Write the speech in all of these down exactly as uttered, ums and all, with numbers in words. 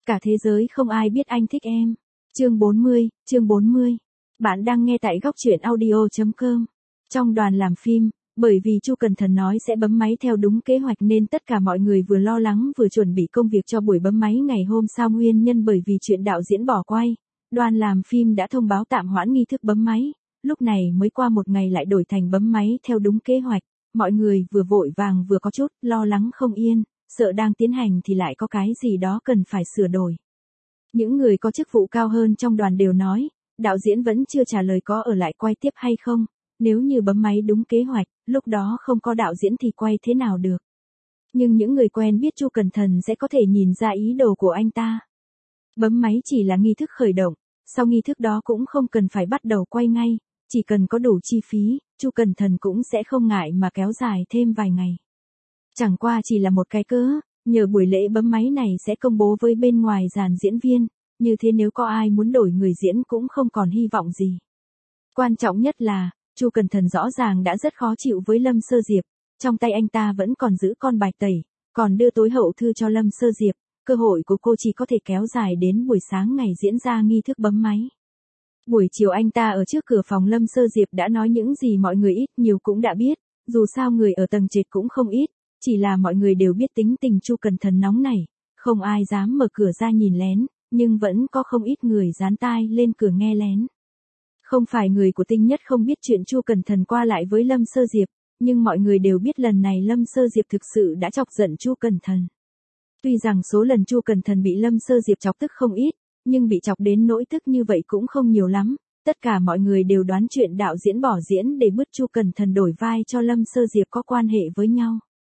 Cả thế giới không ai biết anh thích em. Chương bốn mươi, chương bốn mươi. Bạn đang nghe tại góc truyện audio chấm com. Trong đoàn làm phim, bởi vì Chu Cần Thần nói sẽ bấm máy theo đúng kế hoạch nên tất cả mọi người vừa lo lắng vừa chuẩn bị công việc cho buổi bấm máy ngày hôm sau. Nguyên nhân bởi vì chuyện đạo diễn bỏ quay, đoàn làm phim đã thông báo tạm hoãn nghi thức bấm máy. Lúc này mới qua một ngày lại đổi thành bấm máy theo đúng kế hoạch. Mọi người vừa vội vàng vừa có chút lo lắng không yên, sợ đang tiến hành thì lại có cái gì đó cần phải sửa đổi. Những người có chức vụ cao hơn trong đoàn đều nói, đạo diễn vẫn chưa trả lời có ở lại quay tiếp hay không. Nếu như bấm máy đúng kế hoạch, lúc đó không có đạo diễn thì quay thế nào được. Nhưng những người quen biết Chu Cần Thần sẽ có thể nhìn ra ý đồ của anh ta. Bấm máy chỉ là nghi thức khởi động, sau nghi thức đó cũng không cần phải bắt đầu quay ngay, chỉ cần có đủ chi phí, Chu Cần Thần cũng sẽ không ngại mà kéo dài thêm vài ngày. Chẳng qua chỉ là một cái cớ, nhờ buổi lễ bấm máy này sẽ công bố với bên ngoài dàn diễn viên, như thế nếu có ai muốn đổi người diễn cũng không còn hy vọng gì. Quan trọng nhất là, Chu Cần Thần rõ ràng đã rất khó chịu với Lâm Sơ Diệp, trong tay anh ta vẫn còn giữ con bài tẩy, còn đưa tối hậu thư cho Lâm Sơ Diệp, cơ hội của cô chỉ có thể kéo dài đến buổi sáng ngày diễn ra nghi thức bấm máy. Buổi chiều anh ta ở trước cửa phòng Lâm Sơ Diệp đã nói những gì mọi người ít nhiều cũng đã biết, dù sao người ở tầng trệt cũng không ít, chỉ là mọi người đều biết tính tình Chu Cần Thần nóng này, không ai dám mở cửa ra nhìn lén, nhưng vẫn có không ít người dán tai lên cửa nghe lén. Không phải người của Tinh Nhất không biết chuyện Chu Cần Thần qua lại với Lâm Sơ Diệp, nhưng mọi người đều biết lần này Lâm Sơ Diệp thực sự đã chọc giận Chu Cần Thần. Tuy rằng số lần Chu Cần Thần bị Lâm Sơ Diệp chọc tức không ít, nhưng bị chọc đến nỗi tức như vậy cũng không nhiều lắm. Tất cả mọi người đều đoán chuyện đạo diễn bỏ diễn để bứt Chu Cần Thần đổi vai cho Lâm Sơ Diệp có quan hệ với nhau.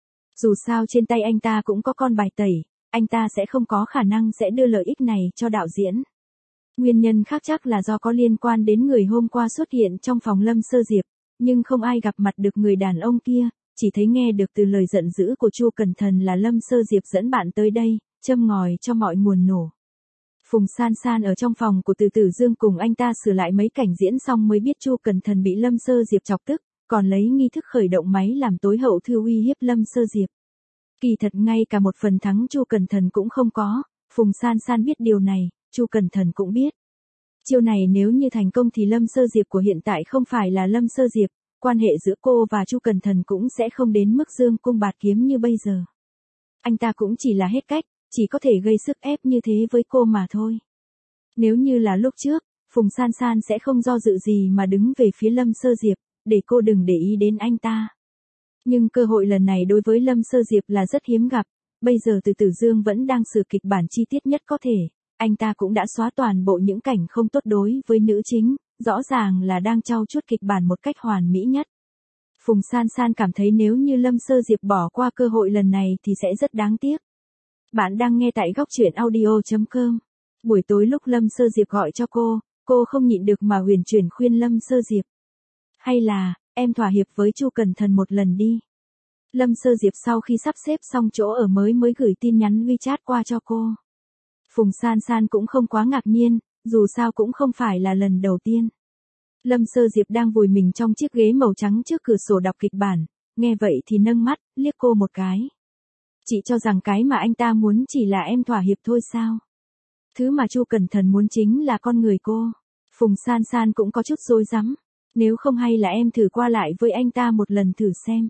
Dù sao trên tay anh ta cũng có con bài tẩy, anh ta sẽ không có khả năng sẽ đưa lợi ích này cho đạo diễn. Nguyên nhân khác chắc là do có liên quan đến người hôm qua xuất hiện trong phòng Lâm Sơ Diệp, nhưng không ai gặp mặt được người đàn ông kia, chỉ thấy nghe được từ lời giận dữ của Chu Cần Thần là Lâm Sơ Diệp dẫn bạn tới đây, châm ngòi cho mọi nguồn nổ. Phùng San San ở trong phòng của Từ Tử Dương cùng anh ta sửa lại mấy cảnh diễn xong mới biết Chu Cần Thần bị Lâm Sơ Diệp chọc tức, còn lấy nghi thức khởi động máy làm tối hậu thư uy hiếp Lâm Sơ Diệp. Kỳ thật ngay cả một phần thắng Chu Cần Thần cũng không có, Phùng San San biết điều này, Chu Cần Thần cũng biết. Chiêu này nếu như thành công thì Lâm Sơ Diệp của hiện tại không phải là Lâm Sơ Diệp, quan hệ giữa cô và Chu Cần Thần cũng sẽ không đến mức dương cung bạt kiếm như bây giờ. Anh ta cũng chỉ là hết cách, chỉ có thể gây sức ép như thế với cô mà thôi. Nếu như là lúc trước, Phùng San San sẽ không do dự gì mà đứng về phía Lâm Sơ Diệp, để cô đừng để ý đến anh ta. Nhưng cơ hội lần này đối với Lâm Sơ Diệp là rất hiếm gặp, bây giờ Từ Tử Dương vẫn đang sửa kịch bản chi tiết nhất có thể, anh ta cũng đã xóa toàn bộ những cảnh không tốt đối với nữ chính, rõ ràng là đang trau chuốt kịch bản một cách hoàn mỹ nhất. Phùng San San cảm thấy nếu như Lâm Sơ Diệp bỏ qua cơ hội lần này thì sẽ rất đáng tiếc. Bạn đang nghe tại góc truyện audio chấm com. Buổi tối lúc Lâm Sơ Diệp gọi cho cô, cô không nhịn được mà huyền chuyển khuyên Lâm Sơ Diệp. Hay là, em thỏa hiệp với Chu Cần Thần một lần đi. Lâm Sơ Diệp sau khi sắp xếp xong chỗ ở mới mới gửi tin nhắn WeChat qua cho cô. Phùng San San cũng không quá ngạc nhiên, dù sao cũng không phải là lần đầu tiên. Lâm Sơ Diệp đang vùi mình trong chiếc ghế màu trắng trước cửa sổ đọc kịch bản, nghe vậy thì nâng mắt, liếc cô một cái. Chị cho rằng cái mà anh ta muốn chỉ là em thỏa hiệp thôi sao? Thứ mà Chu Cần Thần muốn chính là con người cô. Phùng San San cũng có chút rối rắm. Nếu không hay là em thử qua lại với anh ta một lần thử xem.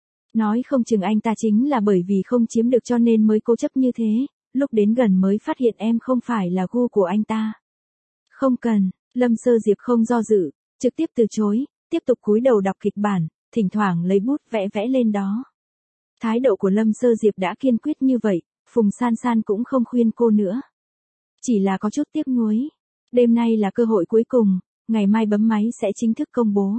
Nói không chừng anh ta chính là bởi vì không chiếm được cho nên mới cố chấp như thế, lúc đến gần mới phát hiện em không phải là gu của anh ta. Không cần, Lâm Sơ Diệp không do dự, trực tiếp từ chối, tiếp tục cúi đầu đọc kịch bản, thỉnh thoảng lấy bút vẽ vẽ lên đó. Thái độ của Lâm Sơ Diệp đã kiên quyết như vậy, Phùng San San cũng không khuyên cô nữa. Chỉ là có chút tiếc nuối. Đêm nay là cơ hội cuối cùng, ngày mai bấm máy sẽ chính thức công bố.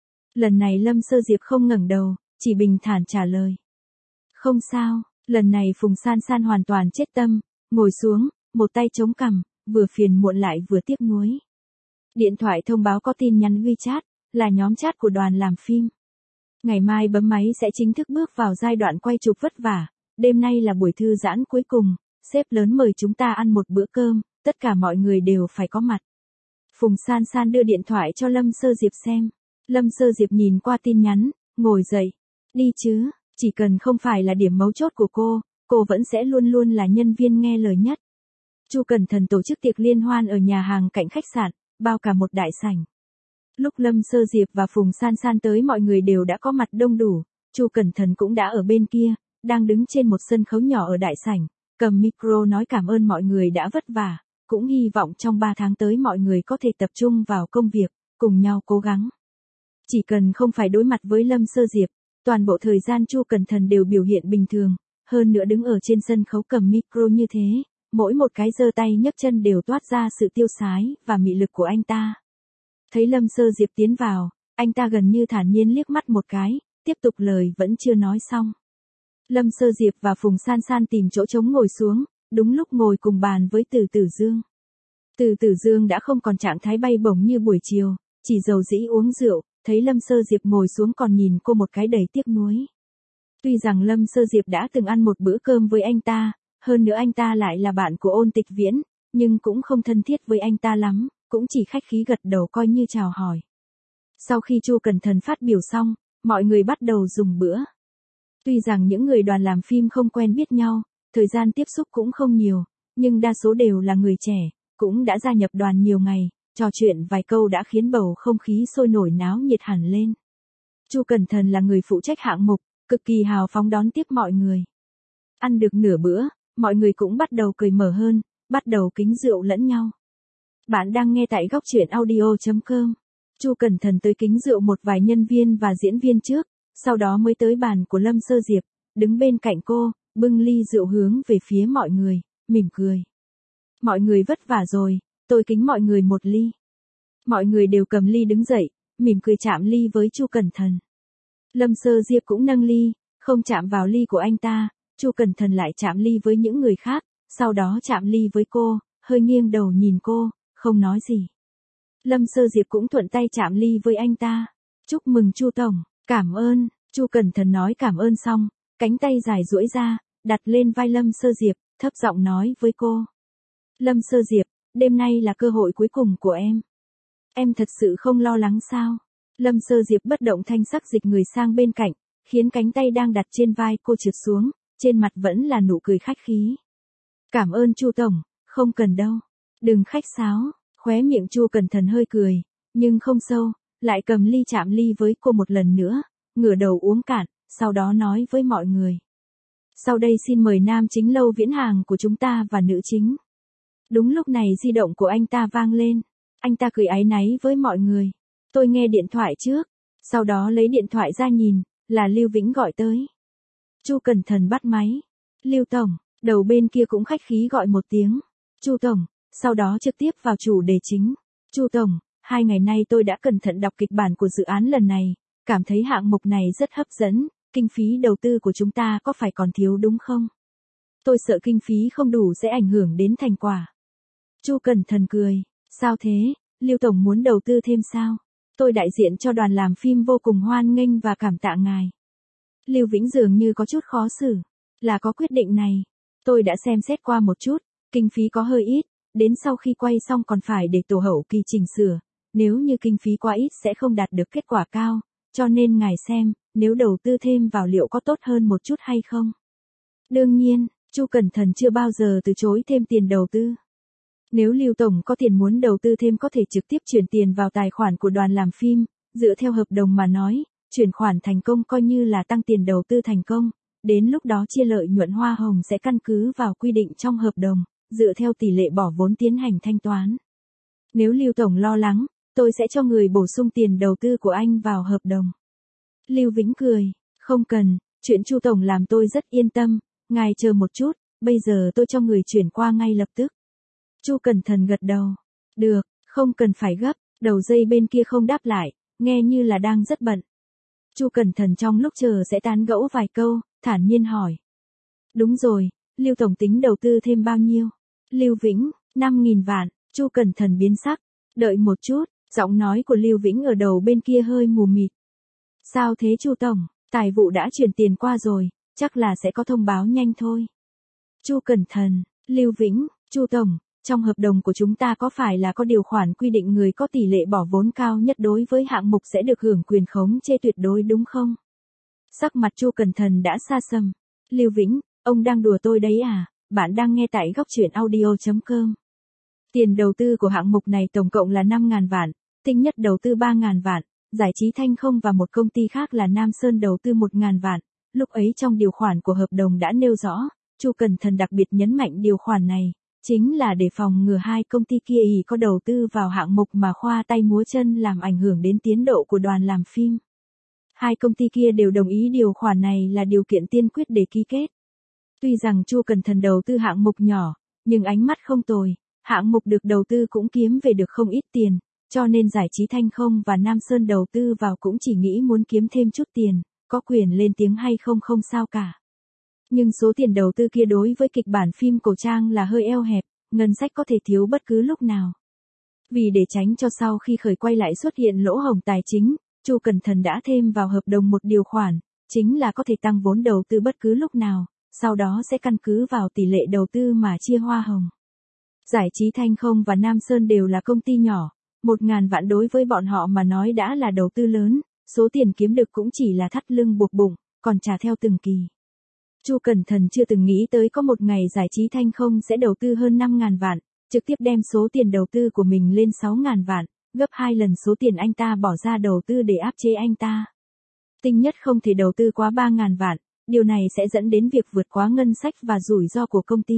Lần này Lâm Sơ Diệp không ngẩng đầu, chỉ bình thản trả lời. Không sao, lần này Phùng San San hoàn toàn chết tâm, ngồi xuống, một tay chống cằm, vừa phiền muộn lại vừa tiếc nuối. Điện thoại thông báo có tin nhắn WeChat, là nhóm chat của đoàn làm phim. Ngày mai bấm máy sẽ chính thức bước vào giai đoạn quay chụp vất vả, đêm nay là buổi thư giãn cuối cùng, sếp lớn mời chúng ta ăn một bữa cơm, tất cả mọi người đều phải có mặt. Phùng San San đưa điện thoại cho Lâm Sơ Diệp xem. Lâm Sơ Diệp nhìn qua tin nhắn, ngồi dậy. Đi chứ, chỉ cần không phải là điểm mấu chốt của cô, cô vẫn sẽ luôn luôn là nhân viên nghe lời nhất. Chu Cẩn Thần tổ chức tiệc liên hoan ở nhà hàng cạnh khách sạn, bao cả một đại sảnh. Lúc Lâm Sơ Diệp và Phùng San San tới mọi người đều đã có mặt đông đủ, Chu Cẩn Thần cũng đã ở bên kia, đang đứng trên một sân khấu nhỏ ở đại sảnh, cầm micro nói cảm ơn mọi người đã vất vả, cũng hy vọng trong ba tháng tới mọi người có thể tập trung vào công việc, cùng nhau cố gắng. Chỉ cần không phải đối mặt với Lâm Sơ Diệp, toàn bộ thời gian Chu Cẩn Thần đều biểu hiện bình thường, hơn nữa đứng ở trên sân khấu cầm micro như thế, mỗi một cái giơ tay nhấc chân đều toát ra sự tiêu sái và mị lực của anh ta. Thấy Lâm Sơ Diệp tiến vào, anh ta gần như thản nhiên liếc mắt một cái, tiếp tục lời vẫn chưa nói xong. Lâm Sơ Diệp và Phùng San San tìm chỗ trống ngồi xuống, đúng lúc ngồi cùng bàn với Từ Tử Dương. Từ Tử Dương đã không còn trạng thái bay bổng như buổi chiều, chỉ dầu dĩ uống rượu, thấy Lâm Sơ Diệp ngồi xuống còn nhìn cô một cái đầy tiếc nuối. Tuy rằng Lâm Sơ Diệp đã từng ăn một bữa cơm với anh ta, hơn nữa anh ta lại là bạn của Ôn Tịch Viễn, nhưng cũng không thân thiết với anh ta lắm, cũng chỉ khách khí gật đầu coi như chào hỏi. Sau khi Chu Cẩn Thần phát biểu xong, mọi người bắt đầu dùng bữa. Tuy rằng những người đoàn làm phim không quen biết nhau, thời gian tiếp xúc cũng không nhiều, nhưng đa số đều là người trẻ, cũng đã gia nhập đoàn nhiều ngày, trò chuyện vài câu đã khiến bầu không khí sôi nổi náo nhiệt hẳn lên. Chu Cẩn Thần là người phụ trách hạng mục, cực kỳ hào phóng đón tiếp mọi người. Ăn được nửa bữa, mọi người cũng bắt đầu cười mở hơn, bắt đầu kính rượu lẫn nhau. Bạn đang nghe tại góc truyện audio chấm com. Chu Cẩn Thần tới kính rượu một vài nhân viên và diễn viên trước, sau đó mới tới bàn của Lâm Sơ Diệp, đứng bên cạnh cô, bưng ly rượu hướng về phía mọi người, mỉm cười. Mọi người vất vả rồi, tôi kính mọi người một ly. Mọi người đều cầm ly đứng dậy, mỉm cười chạm ly với Chu Cẩn Thần. Lâm Sơ Diệp cũng nâng ly, không chạm vào ly của anh ta, Chu Cẩn Thần lại chạm ly với những người khác, sau đó chạm ly với cô, hơi nghiêng đầu nhìn cô, không nói gì. Lâm Sơ Diệp cũng thuận tay chạm ly với anh ta. Chúc mừng Chu Tổng, cảm ơn, Chu Cẩn Thần nói cảm ơn xong, cánh tay dài duỗi ra, đặt lên vai Lâm Sơ Diệp, thấp giọng nói với cô. Lâm Sơ Diệp, đêm nay là cơ hội cuối cùng của em. Em thật sự không lo lắng sao? Lâm Sơ Diệp bất động thanh sắc dịch người sang bên cạnh, khiến cánh tay đang đặt trên vai cô trượt xuống, trên mặt vẫn là nụ cười khách khí. Cảm ơn Chu Tổng, không cần đâu. Đừng khách sáo, khóe miệng Chu Cẩn Thần hơi cười, nhưng không sâu, lại cầm ly chạm ly với cô một lần nữa, ngửa đầu uống cạn, sau đó nói với mọi người. Sau đây xin mời nam chính Lâu Viễn Hàng của chúng ta và nữ chính. Đúng lúc này di động của anh ta vang lên, anh ta cười áy náy với mọi người. Tôi nghe điện thoại trước, sau đó lấy điện thoại ra nhìn, là Lưu Vĩnh gọi tới. Chu Cẩn Thần bắt máy. Lưu Tổng, đầu bên kia cũng khách khí gọi một tiếng. Chu Tổng, sau đó trực tiếp vào chủ đề chính. Chu Tổng, hai ngày nay tôi đã cẩn thận đọc kịch bản của dự án lần này, cảm thấy hạng mục này rất hấp dẫn, kinh phí đầu tư của chúng ta có phải còn thiếu đúng không? Tôi sợ kinh phí không đủ sẽ ảnh hưởng đến thành quả. Chu Cẩn Thần cười, sao thế, Lưu Tổng muốn đầu tư thêm sao? Tôi đại diện cho đoàn làm phim vô cùng hoan nghênh và cảm tạ ngài. Lưu Vĩnh dường như có chút khó xử, là có quyết định này. Tôi đã xem xét qua một chút, kinh phí có hơi ít, đến sau khi quay xong còn phải để tổ hậu kỳ chỉnh sửa, nếu như kinh phí quá ít sẽ không đạt được kết quả cao, cho nên ngài xem, nếu đầu tư thêm vào liệu có tốt hơn một chút hay không? Đương nhiên, Chu Cẩn Thần chưa bao giờ từ chối thêm tiền đầu tư. Nếu Lưu Tổng có tiền muốn đầu tư thêm có thể trực tiếp chuyển tiền vào tài khoản của đoàn làm phim, dựa theo hợp đồng mà nói, chuyển khoản thành công coi như là tăng tiền đầu tư thành công, đến lúc đó chia lợi nhuận hoa hồng sẽ căn cứ vào quy định trong hợp đồng, dựa theo tỷ lệ bỏ vốn tiến hành thanh toán. Nếu Lưu Tổng lo lắng, tôi sẽ cho người bổ sung tiền đầu tư của anh vào hợp đồng. Lưu Vĩnh cười, không cần, chuyện Chu Tổng làm tôi rất yên tâm, ngài chờ một chút, bây giờ tôi cho người chuyển qua ngay lập tức. Chu Cẩn Thần gật đầu. Được, không cần phải gấp, đầu dây bên kia không đáp lại, nghe như là đang rất bận. Chu Cẩn Thần trong lúc chờ sẽ tán gẫu vài câu, thản nhiên hỏi. Đúng rồi, Lưu Tổng tính đầu tư thêm bao nhiêu? Lưu Vĩnh, năm nghìn vạn, Chu Cẩn Thần biến sắc. Đợi một chút, giọng nói của Lưu Vĩnh ở đầu bên kia hơi mù mịt. Sao thế Chu Tổng, tài vụ đã chuyển tiền qua rồi, chắc là sẽ có thông báo nhanh thôi. Chu Cẩn Thần, Lưu Vĩnh, Chu Tổng, trong hợp đồng của chúng ta có phải là có điều khoản quy định người có tỷ lệ bỏ vốn cao nhất đối với hạng mục sẽ được hưởng quyền khống chế tuyệt đối đúng không? Sắc mặt Chu Cẩn Thần đã xa sầm. Lưu Vĩnh, ông đang đùa tôi đấy à? bạn đang nghe tại góc truyện audio chấm com. Tiền đầu tư của hạng mục này tổng cộng là năm nghìn vạn, Tinh Nhất đầu tư ba nghìn vạn, Giải trí Thanh Không và một công ty khác là Nam Sơn đầu tư một nghìn vạn. Lúc ấy trong điều khoản của hợp đồng đã nêu rõ, Chu Cẩn Thần đặc biệt nhấn mạnh điều khoản này, chính là để phòng ngừa hai công ty kia ý có đầu tư vào hạng mục mà khoa tay múa chân làm ảnh hưởng đến tiến độ của đoàn làm phim. Hai công ty kia đều đồng ý điều khoản này là điều kiện tiên quyết để ký kết. Tuy rằng Chu Cẩn Thần đầu tư hạng mục nhỏ, nhưng ánh mắt không tồi, hạng mục được đầu tư cũng kiếm về được không ít tiền, cho nên Giải trí Thanh Không và Nam Sơn đầu tư vào cũng chỉ nghĩ muốn kiếm thêm chút tiền, có quyền lên tiếng hay không không sao cả. Nhưng số tiền đầu tư kia đối với kịch bản phim cổ trang là hơi eo hẹp, ngân sách có thể thiếu bất cứ lúc nào. Vì để tránh cho sau khi khởi quay lại xuất hiện lỗ hổng tài chính, Chu Cẩn Thần đã thêm vào hợp đồng một điều khoản, chính là có thể tăng vốn đầu tư bất cứ lúc nào, sau đó sẽ căn cứ vào tỷ lệ đầu tư mà chia hoa hồng. Giải trí Thanh Không và Nam Sơn đều là công ty nhỏ, một nghìn vạn đối với bọn họ mà nói đã là đầu tư lớn, số tiền kiếm được cũng chỉ là thắt lưng buộc bụng, còn trả theo từng kỳ. Chu Cẩn Thần chưa từng nghĩ tới có một ngày Giải trí Thanh Không sẽ đầu tư hơn năm nghìn vạn, trực tiếp đem số tiền đầu tư của mình lên sáu nghìn vạn, gấp hai lần số tiền anh ta bỏ ra đầu tư để áp chế anh ta. Tinh Nhất không thể đầu tư quá ba nghìn vạn, điều này sẽ dẫn đến việc vượt quá ngân sách và rủi ro của công ty.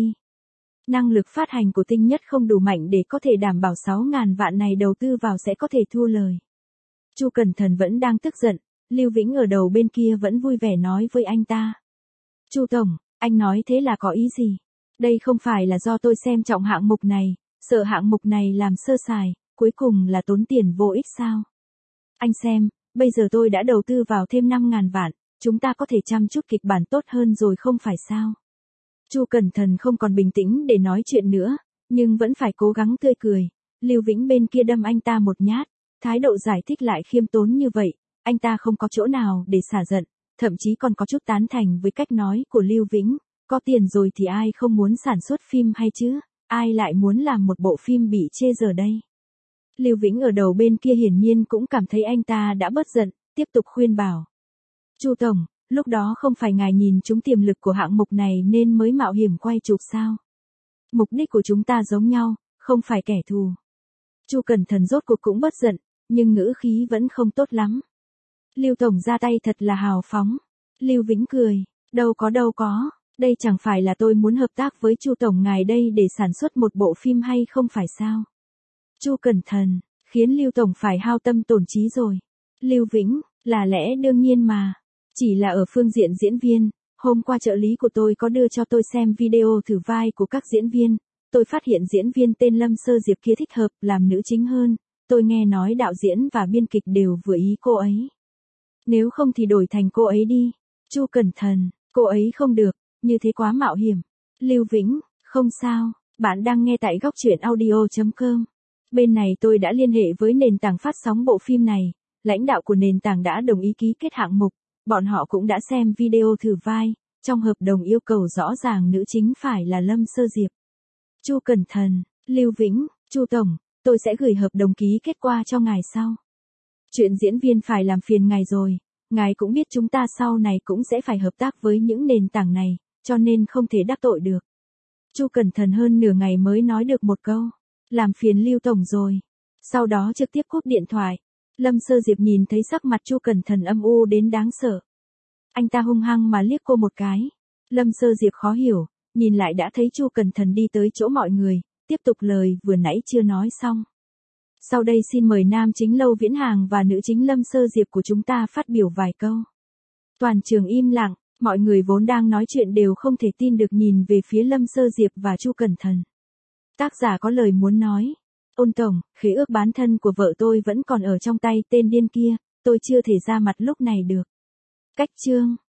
Năng lực phát hành của Tinh Nhất không đủ mạnh để có thể đảm bảo sáu nghìn vạn này đầu tư vào sẽ có thể thua lời. Chu Cẩn Thần vẫn đang tức giận, Lưu Vĩnh ở đầu bên kia vẫn vui vẻ nói với anh ta. Chu Tổng, anh nói thế là có ý gì? Đây không phải là do tôi xem trọng hạng mục này, sợ hạng mục này làm sơ sài, cuối cùng là tốn tiền vô ích sao? Anh xem, bây giờ tôi đã đầu tư vào thêm năm nghìn vạn, chúng ta có thể chăm chút kịch bản tốt hơn rồi không phải sao? Chu Cẩn Thần không còn bình tĩnh để nói chuyện nữa, nhưng vẫn phải cố gắng tươi cười. Lưu Vĩnh bên kia đâm anh ta một nhát, thái độ giải thích lại khiêm tốn như vậy, anh ta không có chỗ nào để xả giận, thậm chí còn có chút tán thành với cách nói của Lưu Vĩnh, có tiền rồi thì ai không muốn sản xuất phim hay chứ, ai lại muốn làm một bộ phim bị chê giờ đây. Lưu Vĩnh ở đầu bên kia hiển nhiên cũng cảm thấy anh ta đã bớt giận, tiếp tục khuyên bảo. Chu Tổng, lúc đó không phải ngài nhìn chúng tiềm lực của hạng mục này nên mới mạo hiểm quay chụp sao? Mục đích của chúng ta giống nhau, không phải kẻ thù. Chu Cẩn Thần rốt cuộc cũng bớt giận, nhưng ngữ khí vẫn không tốt lắm. Lưu Tổng ra tay thật là hào phóng. Lưu Vĩnh cười, đâu có đâu có, đây chẳng phải là tôi muốn hợp tác với Chu Tổng ngài đây để sản xuất một bộ phim hay không phải sao? Chu Cẩn Thần, khiến Lưu Tổng phải hao tâm tổn trí rồi. Lưu Vĩnh, là lẽ đương nhiên mà. Chỉ là ở phương diện diễn viên, hôm qua trợ lý của tôi có đưa cho tôi xem video thử vai của các diễn viên, tôi phát hiện diễn viên tên Lâm Sơ Diệp kia thích hợp làm nữ chính hơn, tôi nghe nói đạo diễn và biên kịch đều vừa ý cô ấy. Nếu không thì đổi thành cô ấy đi. Chu Cẩn Thần, cô ấy không được, như thế quá mạo hiểm. Lưu Vĩnh, không sao, bạn đang nghe tại góc truyện audio chấm com. Bên này tôi đã liên hệ với nền tảng phát sóng bộ phim này, lãnh đạo của nền tảng đã đồng ý ký kết hạng mục, bọn họ cũng đã xem video thử vai, trong hợp đồng yêu cầu rõ ràng nữ chính phải là Lâm Sơ Diệp. Chu Cẩn Thần, Lưu Vĩnh, Chu Tổng, tôi sẽ gửi hợp đồng ký kết qua cho ngài sau. Chuyện diễn viên phải làm phiền ngài rồi, ngài cũng biết chúng ta sau này cũng sẽ phải hợp tác với những nền tảng này, cho nên không thể đắc tội được. Chu Cẩn Thần hơn nửa ngày mới nói được một câu, làm phiền Lưu Tổng rồi. Sau đó trực tiếp cúp điện thoại. Lâm Sơ Diệp nhìn thấy sắc mặt Chu Cẩn Thần âm u đến đáng sợ. Anh ta hung hăng mà liếc cô một cái. Lâm Sơ Diệp khó hiểu, nhìn lại đã thấy Chu Cẩn Thần đi tới chỗ mọi người, tiếp tục lời vừa nãy chưa nói xong. Sau đây xin mời nam chính Lâu Viễn Hàng và nữ chính Lâm Sơ Diệp của chúng ta phát biểu vài câu. Toàn trường im lặng, mọi người vốn đang nói chuyện đều không thể tin được nhìn về phía Lâm Sơ Diệp và Chu Cẩn Thần. Tác giả có lời muốn nói. Ôn Tổng, khế ước bán thân của vợ tôi vẫn còn ở trong tay tên điên kia, tôi chưa thể ra mặt lúc này được. Cách chương.